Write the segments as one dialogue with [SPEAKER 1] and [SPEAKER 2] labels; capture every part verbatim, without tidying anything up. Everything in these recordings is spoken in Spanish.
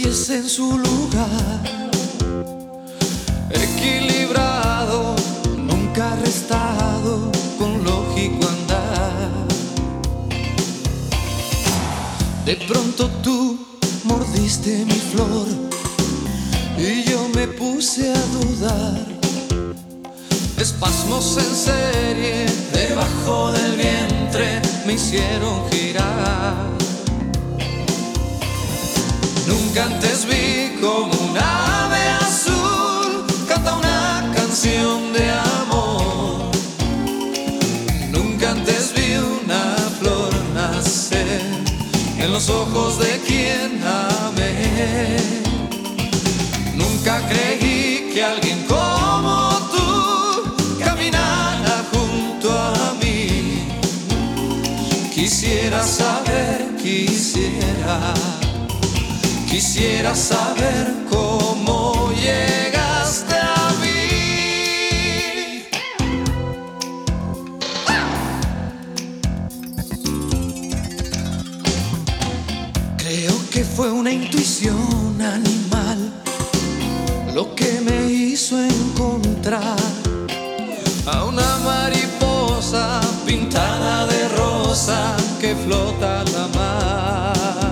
[SPEAKER 1] pies en su lugar, equilibrado, nunca arrestado, con lógico andar. De pronto tú mordiste mi flor y yo me puse a dudar. Espasmos en serie debajo del vientre me hicieron girar. Nunca antes vi como un ave azul canta una canción de amor. Nunca antes vi una flor nacer en los ojos de quien amé. Nunca creí que alguien como tú caminara junto a mí. Quisiera saber, quisiera Quisiera saber cómo llegaste a mí. Creo que fue una intuición animal lo que me hizo encontrar a una mariposa pintada de rosa que flota a la mar.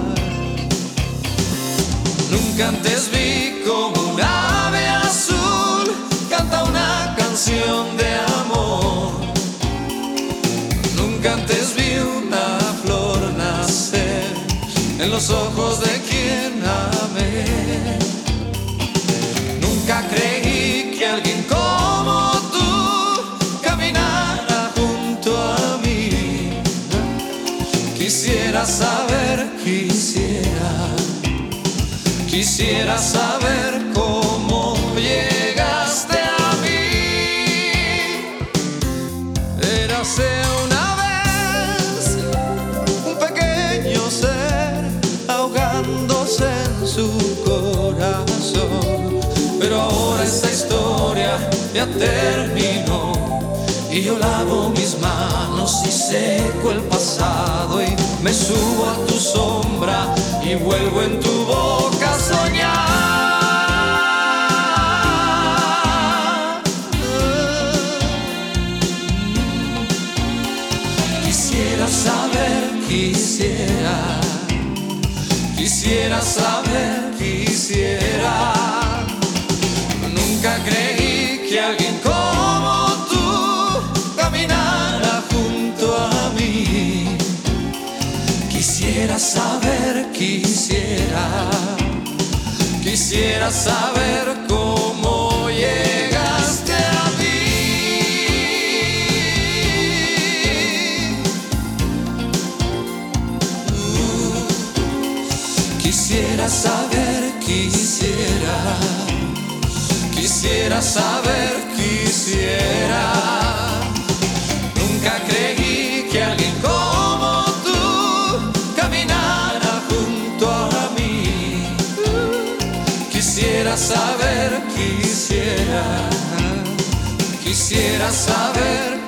[SPEAKER 1] Nunca antes vi como un ave azul canta una canción de amor. Nunca antes vi una flor nacer en los ojos de quien amé. Nunca creí que alguien como tú caminara junto a mí. Quisiera saber, quisiera Quisiera saber cómo llegaste a mí. Érase una vez un pequeño ser ahogándose en su corazón. Pero ahora esta historia ya terminó y yo lavo mis manos y seco el pasado y me subo a tu sombra y vuelvo en tu boca a soñar. Quisiera saber, quisiera, quisiera saber, quisiera. Nunca creí que alguien como tú caminara junto a mí. Quisiera saber, quisiera, quisiera saber cómo llegaste a mí. Uh, quisiera saber, quisiera, quisiera saber, quisiera. Nunca creí que alguien como quisiera saber, quisiera, quisiera saber